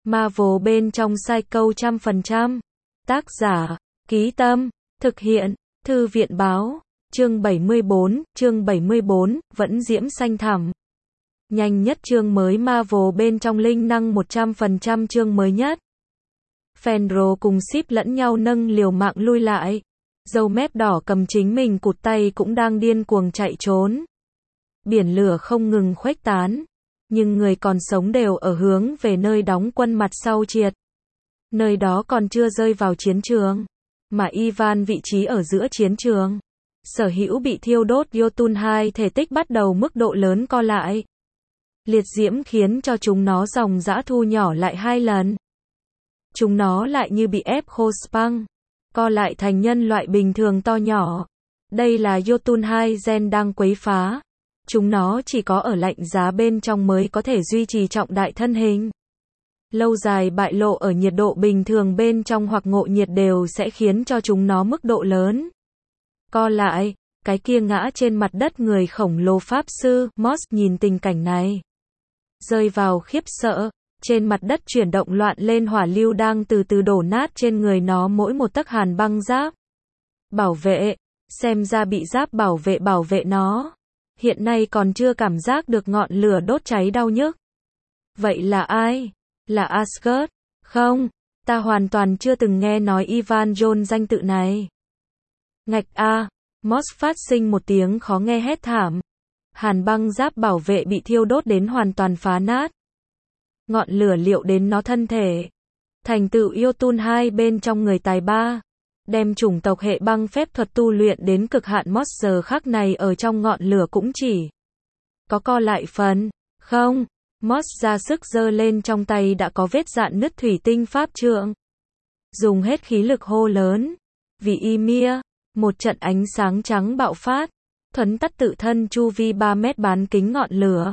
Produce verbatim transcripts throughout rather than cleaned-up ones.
Marvel bên trong Psycho trăm phần trăm. Tác giả, Ký Tâm, thực hiện, Thư viện Báo, chương bảy mươi bốn, chương bảy mươi bốn, vẫn diễm xanh thẳm. Nhanh nhất chương mới Marvel bên trong linh năng một trăm phần trăm chương mới nhất. Fenrir cùng Sif lẫn nhau nâng liều mạng lui lại. Dâu mép đỏ cầm chính mình cụt tay cũng đang điên cuồng chạy trốn. Biển lửa không ngừng khuếch tán. Nhưng người còn sống đều ở hướng về nơi đóng quân mặt sau triệt. Nơi đó còn chưa rơi vào chiến trường. Mà Ivan vị trí ở giữa chiến trường. Sở hữu bị thiêu đốt Jotun hai thể tích bắt đầu mức độ lớn co lại. Liệt diễm khiến cho chúng nó dòng dã thu nhỏ lại hai lần. Chúng nó lại như bị ép khô spăng. Co lại thành nhân loại bình thường to nhỏ. Đây là Jotun hai gen đang quấy phá. Chúng nó chỉ có ở lạnh giá bên trong mới có thể duy trì trọng đại thân hình. Lâu dài bại lộ ở nhiệt độ bình thường bên trong hoặc ngộ nhiệt đều sẽ khiến cho chúng nó mức độ lớn. Co lại, cái kia ngã trên mặt đất người khổng lồ pháp sư, Moss nhìn tình cảnh này. Rơi vào khiếp sợ, trên mặt đất chuyển động loạn lên hỏa lưu đang từ từ đổ nát trên người nó mỗi một tấc hàn băng giáp. Bảo vệ, xem ra bị giáp bảo vệ bảo vệ nó. Hiện nay còn chưa cảm giác được ngọn lửa đốt cháy đau nhức. Vậy là ai? Là Asgard? Không, ta hoàn toàn chưa từng nghe nói Ivan Jones danh tự này. Ngạch a, Moss phát sinh một tiếng khó nghe hét thảm. Hàn băng giáp bảo vệ bị thiêu đốt đến hoàn toàn phá nát. Ngọn lửa liệu đến nó thân thể. Thành tựu Jotun hai bên trong người tài ba. Đem chủng tộc hệ băng phép thuật tu luyện đến cực hạn. Moss giờ khắc này ở trong ngọn lửa cũng chỉ có co lại phần. Không, Moss ra sức giơ lên trong tay đã có vết dạn nứt thủy tinh pháp trượng. Dùng hết khí lực hô lớn. Vì Ymir, một trận ánh sáng trắng bạo phát. Thuấn tắt tự thân chu vi ba mét bán kính ngọn lửa.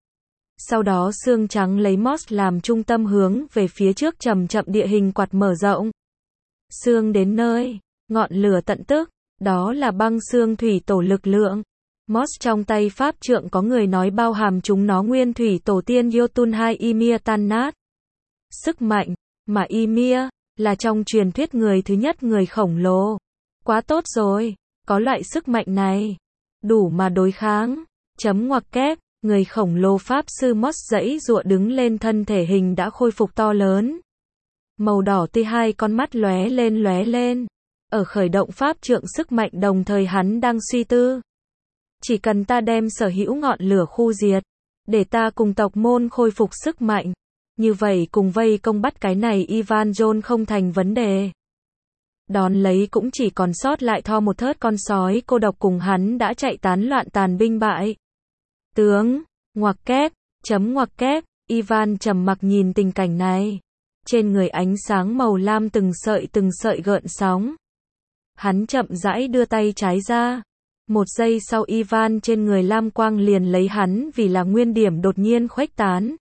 Sau đó xương trắng lấy Moss làm trung tâm hướng về phía trước chậm chậm địa hình quạt mở rộng. Xương đến nơi, ngọn lửa tận tức, đó là băng xương thủy tổ lực lượng. Moss trong tay pháp trượng có người nói bao hàm chúng nó nguyên thủy tổ tiên Jotun hai Ymir tan nát. Sức mạnh, mà Ymir, là trong truyền thuyết người thứ nhất người khổng lồ. Quá tốt rồi, có loại sức mạnh này. Đủ mà đối kháng. Chấm ngoặc kép, người khổng lồ pháp sư Moss giãy giụa đứng lên thân thể hình đã khôi phục to lớn. Màu đỏ tươi hai con mắt lóe lên lóe lên. Ở khởi động pháp trượng sức mạnh đồng thời hắn đang suy tư. Chỉ cần ta đem sở hữu ngọn lửa khu diệt. Để ta cùng tộc môn khôi phục sức mạnh. Như vậy cùng vây công bắt cái này Ivan Jones không thành vấn đề. Đón lấy cũng chỉ còn sót lại Thor một thớt con sói cô độc cùng hắn đã chạy tán loạn tàn binh bại. Tướng, ngoặc kép, chấm ngoặc kép, Ivan trầm mặc nhìn tình cảnh này. Trên người ánh sáng màu lam từng sợi từng sợi gợn sóng. Hắn chậm rãi đưa tay trái ra. Một giây sau Ivan trên người lam quang liền lấy hắn vì là nguyên điểm đột nhiên khuếch tán.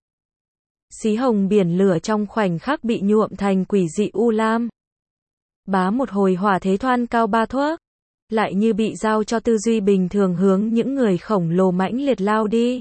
Xí hồng biển lửa trong khoảnh khắc bị nhuộm thành quỷ dị u lam. Bá một hồi hỏa thế thoan cao ba thước. Lại như bị giao cho tư duy bình thường hướng những người khổng lồ mãnh liệt lao đi.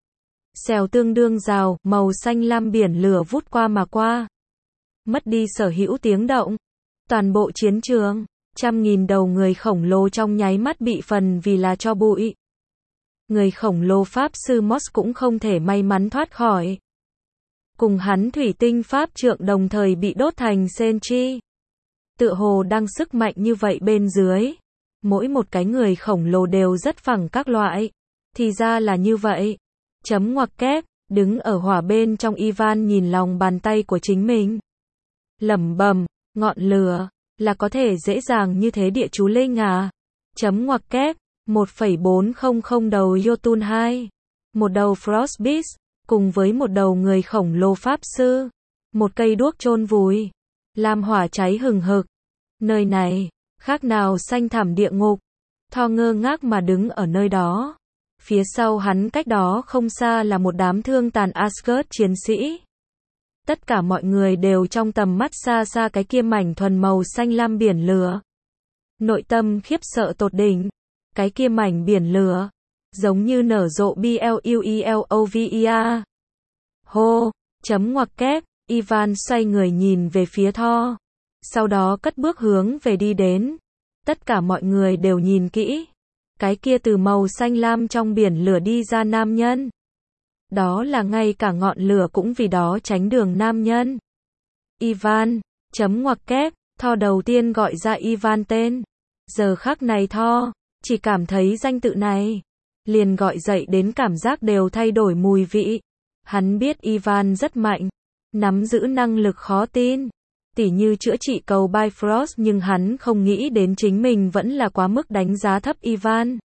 Xèo tương đương rào, màu xanh lam biển lửa vút qua mà qua. Mất đi sở hữu tiếng động. Toàn bộ chiến trường, trăm nghìn đầu người khổng lồ trong nháy mắt bị phần vì là cho bụi. Người khổng lồ pháp sư Moss cũng không thể may mắn thoát khỏi. Cùng hắn thủy tinh pháp trượng đồng thời bị đốt thành senchi. Tựa hồ đang sức mạnh như vậy bên dưới. Mỗi một cái người khổng lồ đều rất phẳng các loại. Thì ra là như vậy. Chấm ngoặc kép, đứng ở hỏa bên trong Ivan nhìn lòng bàn tay của chính mình. Lẩm bẩm, ngọn lửa, là có thể dễ dàng như thế địa chú linh à. Chấm ngoặc kép, một phẩy bốn không không đầu Jotun hai. Một đầu Frostbeast, cùng với một đầu người khổng lồ pháp sư. Một cây đuốc chôn vùi. Lam hỏa cháy hừng hực. Nơi này, khác nào xanh thẳm địa ngục. Thor ngơ ngác mà đứng ở nơi đó. Phía sau hắn cách đó không xa là một đám thương tàn Asgard chiến sĩ. Tất cả mọi người đều trong tầm mắt xa xa cái kia mảnh thuần màu xanh lam biển lửa. Nội tâm khiếp sợ tột đỉnh. Cái kia mảnh biển lửa. Giống như nở rộ bluelovia. Hô, chấm ngoặc kép, Ivan xoay người nhìn về phía Thor. Sau đó cất bước hướng về đi đến. Tất cả mọi người đều nhìn kỹ. Cái kia từ màu xanh lam trong biển lửa đi ra nam nhân. Đó là ngay cả ngọn lửa cũng vì đó tránh đường nam nhân. Ivan, chấm ngoặc kép, Thor đầu tiên gọi ra Ivan tên. Giờ khắc này Thor, chỉ cảm thấy danh tự này. Liền gọi dậy đến cảm giác đều thay đổi mùi vị. Hắn biết Ivan rất mạnh. Nắm giữ năng lực khó tin. Tỉ như chữa trị cầu Bifrost, nhưng hắn không nghĩ đến chính mình vẫn là quá mức đánh giá thấp Ivan.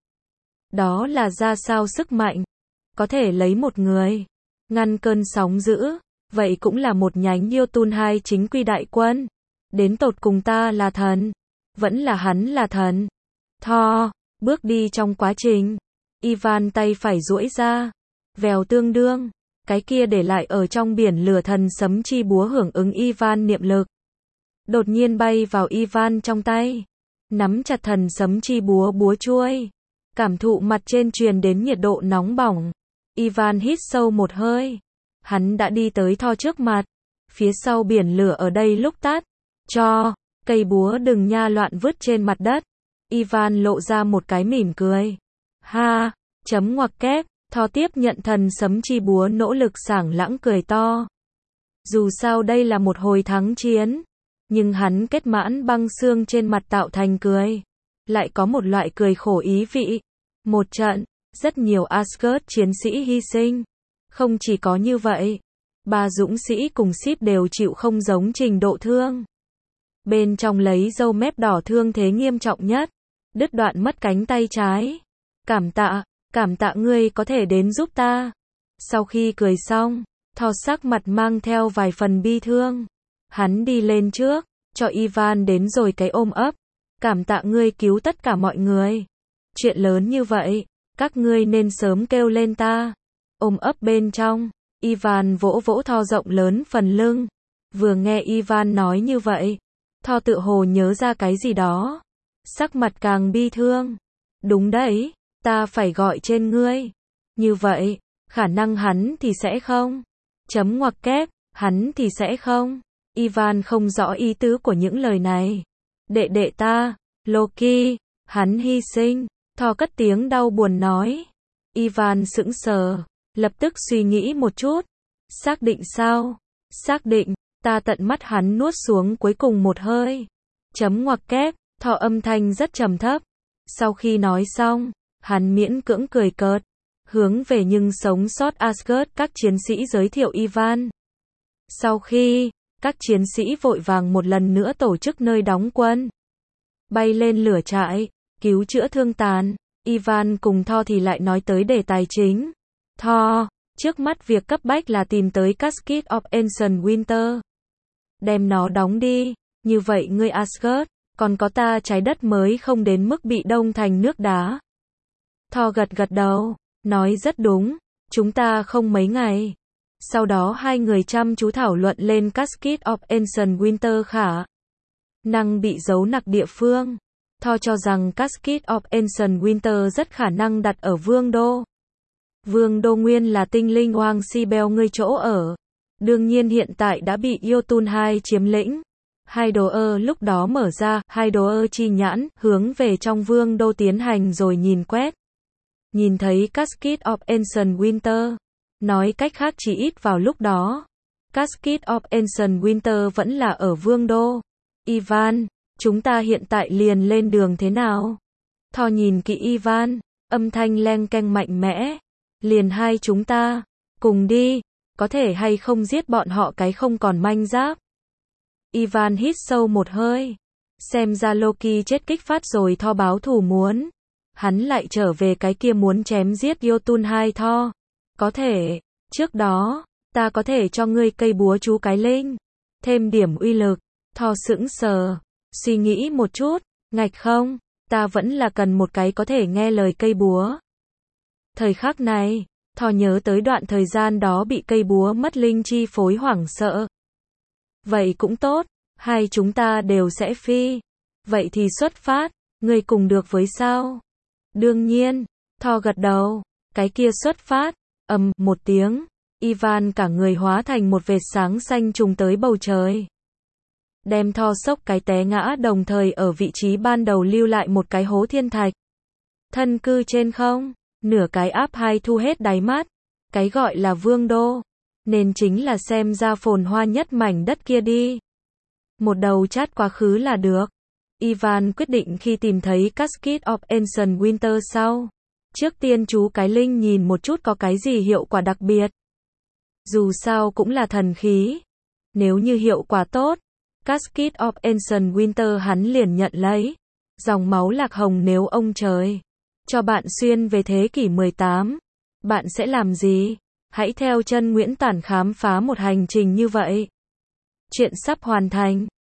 Đó là ra sao sức mạnh. Có thể lấy một người. Ngăn cơn sóng dữ. Vậy cũng là một nhánh Jotun hai chính quy đại quân. Đến tột cùng ta là thần. Vẫn là hắn là thần. Thor, bước đi trong quá trình. Ivan tay phải duỗi ra. Vèo tương đương. Cái kia để lại ở trong biển lửa thần sấm chi búa hưởng ứng Ivan niệm lực. Đột nhiên bay vào Ivan trong tay. Nắm chặt thần sấm chi búa búa chuôi. Cảm thụ mặt trên truyền đến nhiệt độ nóng bỏng. Ivan hít sâu một hơi. Hắn đã đi tới Thor trước mặt. Phía sau biển lửa ở đây lúc tắt. Cho, cây búa đừng nha loạn vứt trên mặt đất. Ivan lộ ra một cái mỉm cười. Ha, chấm ngoặc kép, Thor tiếp nhận thần sấm chi búa nỗ lực sảng lãng cười to. Dù sao đây là một hồi thắng chiến. Nhưng hắn kết mãn băng xương trên mặt tạo thành cười. Lại có một loại cười khổ ý vị. Một trận, rất nhiều Asgard chiến sĩ hy sinh. Không chỉ có như vậy, ba dũng sĩ cùng Sif đều chịu không giống trình độ thương. Bên trong lấy râu mép đỏ thương thế nghiêm trọng nhất, đứt đoạn mất cánh tay trái. Cảm tạ, cảm tạ ngươi có thể đến giúp ta. Sau khi cười xong, Thor sắc mặt mang theo vài phần bi thương. Hắn đi lên trước, cho Ivan đến rồi cái ôm ấp. Cảm tạ ngươi cứu tất cả mọi người. Chuyện lớn như vậy, các ngươi nên sớm kêu lên ta. Ôm ấp bên trong, Ivan vỗ vỗ Thor rộng lớn phần lưng. Vừa nghe Ivan nói như vậy, Thor tự hồ nhớ ra cái gì đó. Sắc mặt càng bi thương. Đúng đấy, ta phải gọi trên ngươi. Như vậy, khả năng hắn thì sẽ không. Chấm ngoặc kép, hắn thì sẽ không. Ivan không rõ ý tứ của những lời này. Đệ đệ ta, Loki, hắn hy sinh. Thor cất tiếng đau buồn nói. Ivan sững sờ, lập tức suy nghĩ một chút. Xác định sao? Xác định, ta tận mắt hắn nuốt xuống cuối cùng một hơi. Chấm ngoặc kép, Thor âm thanh rất trầm thấp. Sau khi nói xong, hắn miễn cưỡng cười cợt. Hướng về nhưng sống sót Asgard các chiến sĩ giới thiệu Ivan. Sau khi, các chiến sĩ vội vàng một lần nữa tổ chức nơi đóng quân. Bay lên lửa trại, cứu chữa thương tàn. Ivan cùng Thor thì lại nói tới đề tài chính. Thor, trước mắt việc cấp bách là tìm tới Casket of Ancient Winter. Đem nó đóng đi, như vậy ngươi Asgard, còn có ta trái đất mới không đến mức bị đông thành nước đá. Thor gật gật đầu, nói rất đúng, chúng ta không mấy ngày. Sau đó hai người chăm chú thảo luận lên Casket of Ancient Winter khả năng bị giấu nặc địa phương. Thor cho rằng Casket of Ancient Winter rất khả năng đặt ở Vương Đô. Vương Đô nguyên là tinh linh Hoàng Sibel ngươi chỗ ở. Đương nhiên hiện tại đã bị Jotun hai chiếm lĩnh. Hai đồ ơ lúc đó mở ra, hai đồ ơ chi nhãn, hướng về trong Vương Đô tiến hành rồi nhìn quét. Nhìn thấy Casket of Ancient Winter. Nói cách khác chỉ ít vào lúc đó. Casket of Ancient Winter vẫn là ở Vương Đô. Ivan, chúng ta hiện tại liền lên đường thế nào? Thor nhìn kỹ Ivan, âm thanh leng keng mạnh mẽ. Liền hai chúng ta, cùng đi, có thể hay không giết bọn họ cái không còn manh giáp. Ivan hít sâu một hơi. Xem ra Loki chết kích phát rồi Thor báo thù muốn. Hắn lại trở về cái kia muốn chém giết Jotun hai Thor. Có thể, trước đó, ta có thể cho ngươi cây búa chú cái linh. Thêm điểm uy lực. Thor sững sờ. Suy nghĩ một chút, ngạch không, ta vẫn là cần một cái có thể nghe lời cây búa. Thời khắc này, Thor nhớ tới đoạn thời gian đó bị cây búa mất linh chi phối hoảng sợ. Vậy cũng tốt, hai chúng ta đều sẽ phi. Vậy thì xuất phát, ngươi cùng được với sao? Đương nhiên, Thor gật đầu, cái kia xuất phát, ầm một tiếng, Ivan cả người hóa thành một vệt sáng xanh trùng tới bầu trời. Đem Thor sốc cái té ngã, đồng thời ở vị trí ban đầu lưu lại một cái hố thiên thạch. Thân cư trên không, nửa cái áp hai thu hết đáy mắt. Cái gọi là vương đô, nên chính là xem ra phồn hoa nhất mảnh đất kia đi. Một đầu chát quá khứ là được. Ivan quyết định khi tìm thấy Casket of Ancient Winter sau. Trước tiên chú cái linh nhìn một chút có cái gì hiệu quả đặc biệt. Dù sao cũng là thần khí. Nếu như hiệu quả tốt, Casket of Ancient Winter hắn liền nhận lấy. Dòng máu lạc hồng, nếu ông trời cho bạn xuyên về thế kỷ mười tám, bạn sẽ làm gì? Hãy theo chân Nguyễn Tản khám phá một hành trình như vậy. Chuyện sắp hoàn thành.